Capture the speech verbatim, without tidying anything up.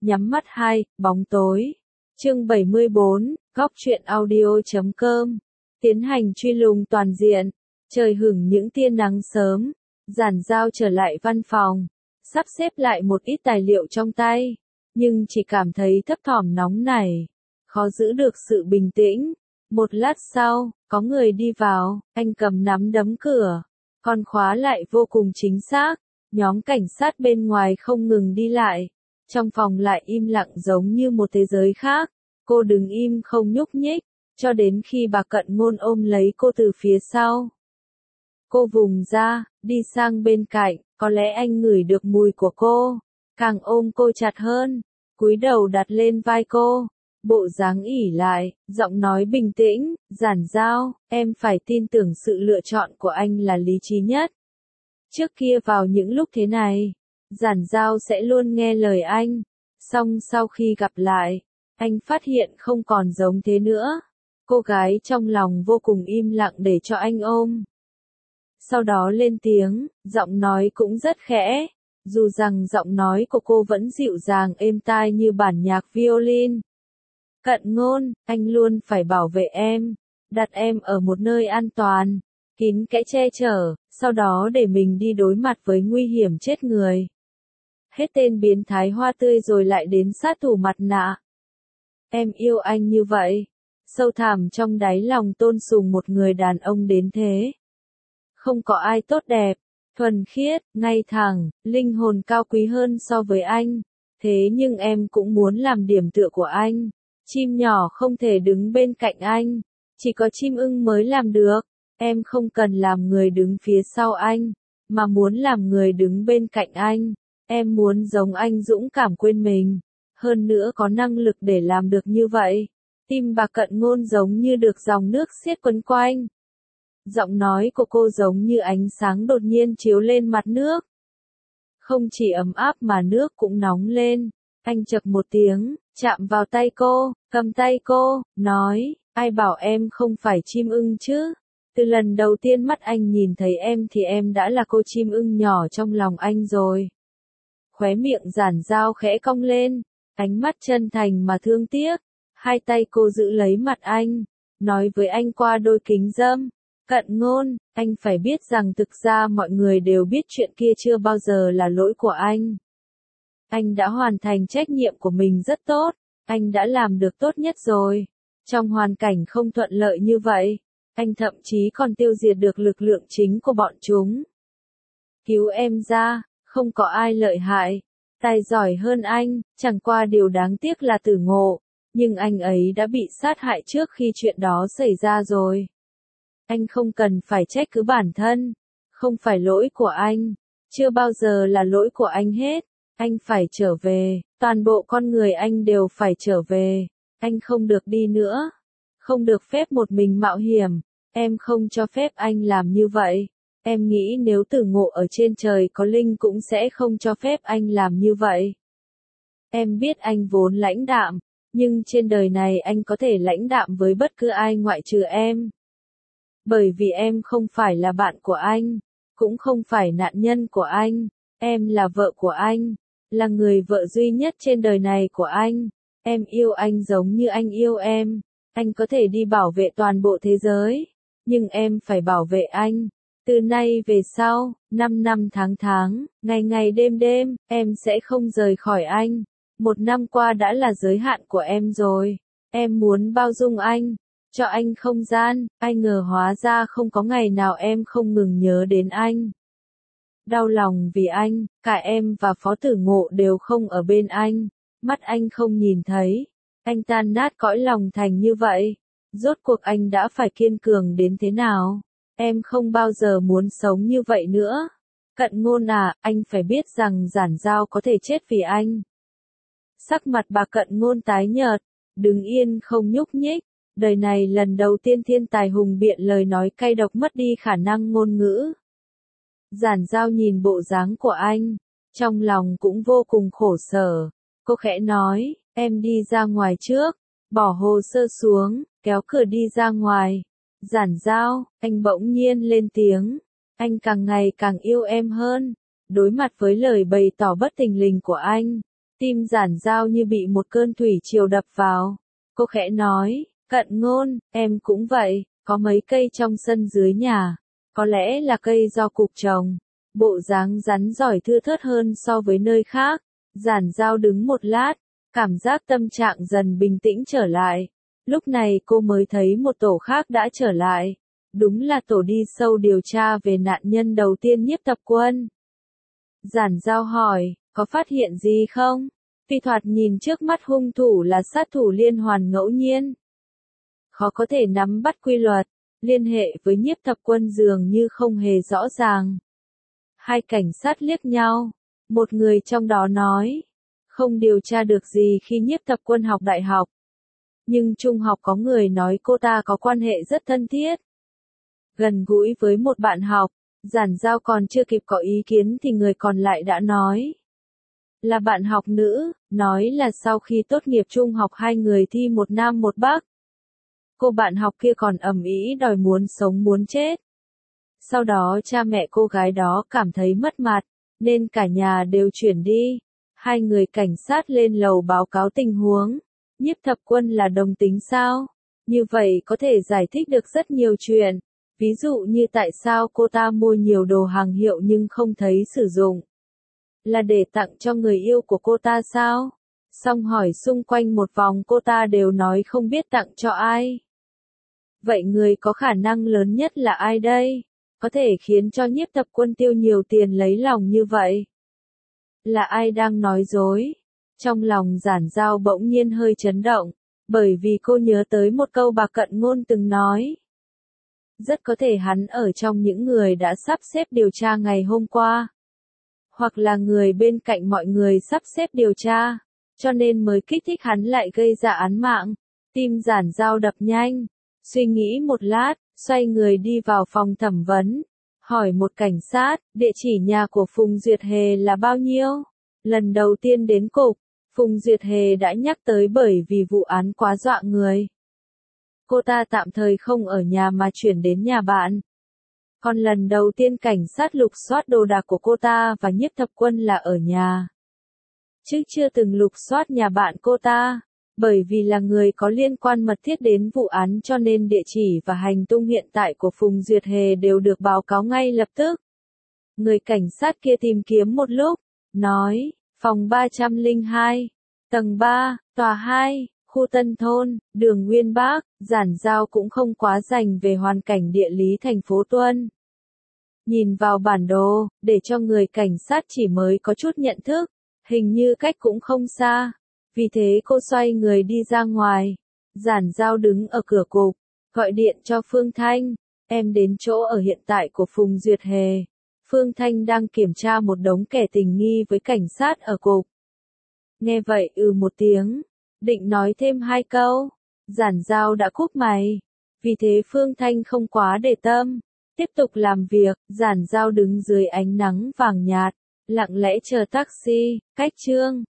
Nhắm mắt hai, bóng tối. Chương bảy mươi bốn, góc truyện audio chấm com. Tiến hành truy lùng toàn diện. Trời hửng những tia nắng sớm. Giản Giao trở lại văn phòng, sắp xếp lại một ít tài liệu trong tay, nhưng chỉ cảm thấy thấp thỏm nóng nảy, khó giữ được sự bình tĩnh. Một lát sau, có người đi vào, anh cầm nắm đấm cửa, còn khóa lại vô cùng chính xác. Nhóm cảnh sát bên ngoài không ngừng đi lại, trong phòng lại im lặng giống như một thế giới khác. Cô đứng im không nhúc nhích, cho đến khi bà Cận Ngôn ôm lấy cô từ phía sau. Cô vùng ra, đi sang bên cạnh, có lẽ anh ngửi được mùi của cô, càng ôm cô chặt hơn, cúi đầu đặt lên vai cô, bộ dáng ỉ lại, giọng nói bình tĩnh, Giản Giao, em phải tin tưởng sự lựa chọn của anh là lý trí nhất. Trước kia vào những lúc thế này, Giản Giao sẽ luôn nghe lời anh, song sau khi gặp lại, anh phát hiện không còn giống thế nữa. Cô gái trong lòng vô cùng im lặng để cho anh ôm. Sau đó lên tiếng, giọng nói cũng rất khẽ, dù rằng giọng nói của cô vẫn dịu dàng êm tai như bản nhạc violin. Cận Ngôn, anh luôn phải bảo vệ em, đặt em ở một nơi an toàn, kín kẽ che chở, sau đó để mình đi đối mặt với nguy hiểm chết người. Hết tên biến thái hoa tươi rồi lại đến sát thủ mặt nạ. Em yêu anh như vậy, sâu thẳm trong đáy lòng tôn sùng một người đàn ông đến thế. Không có ai tốt đẹp, thuần khiết, ngay thẳng, linh hồn cao quý hơn so với anh. Thế nhưng em cũng muốn làm điểm tựa của anh. Chim nhỏ không thể đứng bên cạnh anh, chỉ có chim ưng mới làm được. Em không cần làm người đứng phía sau anh, mà muốn làm người đứng bên cạnh anh. Em muốn giống anh dũng cảm quên mình, hơn nữa có năng lực để làm được như vậy. Tim bà Cận Ngôn giống như được dòng nước xiết quấn quanh. Giọng nói của cô giống như ánh sáng đột nhiên chiếu lên mặt nước. Không chỉ ấm áp mà nước cũng nóng lên. Anh chậc một tiếng, chạm vào tay cô, cầm tay cô, nói, ai bảo em không phải chim ưng chứ? Từ lần đầu tiên mắt anh nhìn thấy em thì em đã là cô chim ưng nhỏ trong lòng anh rồi. Khóe miệng Giản Giao khẽ cong lên, ánh mắt chân thành mà thương tiếc. Hai tay cô giữ lấy mặt anh, nói với anh qua đôi kính râm. Cận Ngôn, anh phải biết rằng thực ra mọi người đều biết chuyện kia chưa bao giờ là lỗi của anh. Anh đã hoàn thành trách nhiệm của mình rất tốt, anh đã làm được tốt nhất rồi. Trong hoàn cảnh không thuận lợi như vậy, anh thậm chí còn tiêu diệt được lực lượng chính của bọn chúng. Cứu em ra, không có ai lợi hại, tài giỏi hơn anh, chẳng qua điều đáng tiếc là Tử Ngộ, nhưng anh ấy đã bị sát hại trước khi chuyện đó xảy ra rồi. Anh không cần phải trách cứ bản thân, không phải lỗi của anh, chưa bao giờ là lỗi của anh hết. Anh phải trở về, toàn bộ con người anh đều phải trở về. Anh không được đi nữa, không được phép một mình mạo hiểm. Em không cho phép anh làm như vậy. Em nghĩ nếu Tử Ngộ ở trên trời có linh cũng sẽ không cho phép anh làm như vậy. Em biết anh vốn lãnh đạm, nhưng trên đời này anh có thể lãnh đạm với bất cứ ai ngoại trừ em. Bởi vì em không phải là bạn của anh, cũng không phải nạn nhân của anh, em là vợ của anh, là người vợ duy nhất trên đời này của anh. Em yêu anh giống như anh yêu em, anh có thể đi bảo vệ toàn bộ thế giới, nhưng em phải bảo vệ anh. Từ nay về sau, năm năm tháng tháng, ngày ngày đêm đêm, em sẽ không rời khỏi anh. Một năm qua đã là giới hạn của em rồi, em muốn bao dung anh, cho anh không gian, ai ngờ hóa ra không có ngày nào em không ngừng nhớ đến anh. Đau lòng vì anh, cả em và Phó Tử Ngộ đều không ở bên anh, mắt anh không nhìn thấy, anh tan nát cõi lòng thành như vậy, rốt cuộc anh đã phải kiên cường đến thế nào, em không bao giờ muốn sống như vậy nữa. Cận Ngôn à, anh phải biết rằng Giản Giao có thể chết vì anh. Sắc mặt bà Cận Ngôn tái nhợt, đứng yên không nhúc nhích, đời này lần đầu tiên thiên tài hùng biện lời nói cay độc mất đi khả năng ngôn ngữ. Giản Giao nhìn bộ dáng của anh, trong lòng cũng vô cùng khổ sở. Cô khẽ nói, em đi ra ngoài trước, bỏ hồ sơ xuống, kéo cửa đi ra ngoài. Giản Giao, anh bỗng nhiên lên tiếng, anh càng ngày càng yêu em hơn. Đối mặt với lời bày tỏ bất thình lình của anh, Tim Giản Giao như bị một cơn thủy triều đập vào. Cô khẽ nói, Cận Ngôn, em cũng vậy, có mấy cây trong sân dưới nhà. Có lẽ là cây do cục trồng. Bộ dáng rắn giỏi thưa thớt hơn so với nơi khác. Giản Giao đứng một lát, cảm giác tâm trạng dần bình tĩnh trở lại. Lúc này cô mới thấy một tổ khác đã trở lại. Đúng là tổ đi sâu điều tra về nạn nhân đầu tiên Nhiếp Thập Quân. Giản Giao hỏi, có phát hiện gì không? Vì thoạt nhìn trước mắt hung thủ là sát thủ liên hoàn ngẫu nhiên. Khó có thể nắm bắt quy luật, liên hệ với Nhiếp Thập Quân dường như không hề rõ ràng. Hai cảnh sát liếc nhau, một người trong đó nói, không điều tra được gì khi Nhiếp Thập Quân học đại học. Nhưng trung học có người nói cô ta có quan hệ rất thân thiết. Gần gũi với một bạn học, Giản Giao còn chưa kịp có ý kiến thì người còn lại đã nói. Là bạn học nữ, nói là sau khi tốt nghiệp trung học hai người thi một nam một bắc. Cô bạn học kia còn ầm ĩ đòi muốn sống muốn chết. Sau đó cha mẹ cô gái đó cảm thấy mất mặt, nên cả nhà đều chuyển đi. Hai người cảnh sát lên lầu báo cáo tình huống. Nhiếp Thập Quân là đồng tính sao? Như vậy có thể giải thích được rất nhiều chuyện. Ví dụ như tại sao cô ta mua nhiều đồ hàng hiệu nhưng không thấy sử dụng. Là để tặng cho người yêu của cô ta sao? Xong hỏi xung quanh một vòng cô ta đều nói không biết tặng cho ai. Vậy người có khả năng lớn nhất là ai đây? Có thể khiến cho Nhiếp Thập Quân tiêu nhiều tiền lấy lòng như vậy? Là ai đang nói dối? Trong lòng Giản Giao bỗng nhiên hơi chấn động, bởi vì cô nhớ tới một câu bà Cận Ngôn từng nói. Rất có thể hắn ở trong những người đã sắp xếp điều tra ngày hôm qua. Hoặc là người bên cạnh mọi người sắp xếp điều tra, cho nên mới kích thích hắn lại gây ra án mạng. Tim Giản Giao đập nhanh, suy nghĩ một lát, xoay người đi vào phòng thẩm vấn. Hỏi một cảnh sát, địa chỉ nhà của Phùng Duyệt Hề là bao nhiêu? Lần đầu tiên đến cục, Phùng Duyệt Hề đã nhắc tới bởi vì vụ án quá dọa người. Cô ta tạm thời không ở nhà mà chuyển đến nhà bạn. Còn lần đầu tiên cảnh sát lục soát đồ đạc của cô ta và Nhiếp Thập Quân là ở nhà. Chứ chưa từng lục soát nhà bạn cô ta. Bởi vì là người có liên quan mật thiết đến vụ án cho nên địa chỉ và hành tung hiện tại của Phùng Duyệt Hề đều được báo cáo ngay lập tức. Người cảnh sát kia tìm kiếm một lúc, nói, phòng ba trăm lẻ hai, tầng ba, tòa hai, khu Tân Thôn, đường Nguyên Bác. Giản Giao cũng không quá rành về hoàn cảnh địa lý thành phố Tuân. Nhìn vào bản đồ, để cho người cảnh sát chỉ mới có chút nhận thức, hình như cách cũng không xa. Vì thế cô xoay người đi ra ngoài. Giản Giao đứng ở cửa cục, gọi điện cho Phương Thanh. Em đến chỗ ở hiện tại của Phùng Duyệt Hề. Phương Thanh đang kiểm tra một đống kẻ tình nghi với cảnh sát ở cục. Nghe vậy ừ một tiếng, định nói thêm hai câu. Giản Giao đã cúp máy. Vì thế Phương Thanh không quá để tâm. Tiếp tục làm việc, Giản Giao đứng dưới ánh nắng vàng nhạt, lặng lẽ chờ taxi, cách Trương